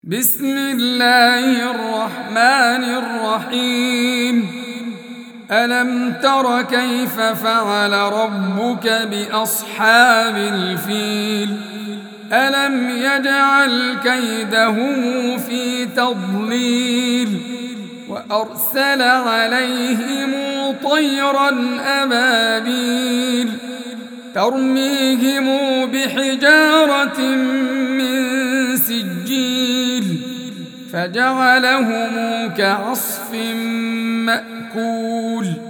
بسم الله الرحمن الرحيم. ألم تر كيف فعل ربك بأصحاب الفيل؟ ألم يجعل كيدهم في تضليل وأرسل عليهم طيرا أبابيل ترميهم بحجارة من سجيل فجعلهم كعصف مأكول.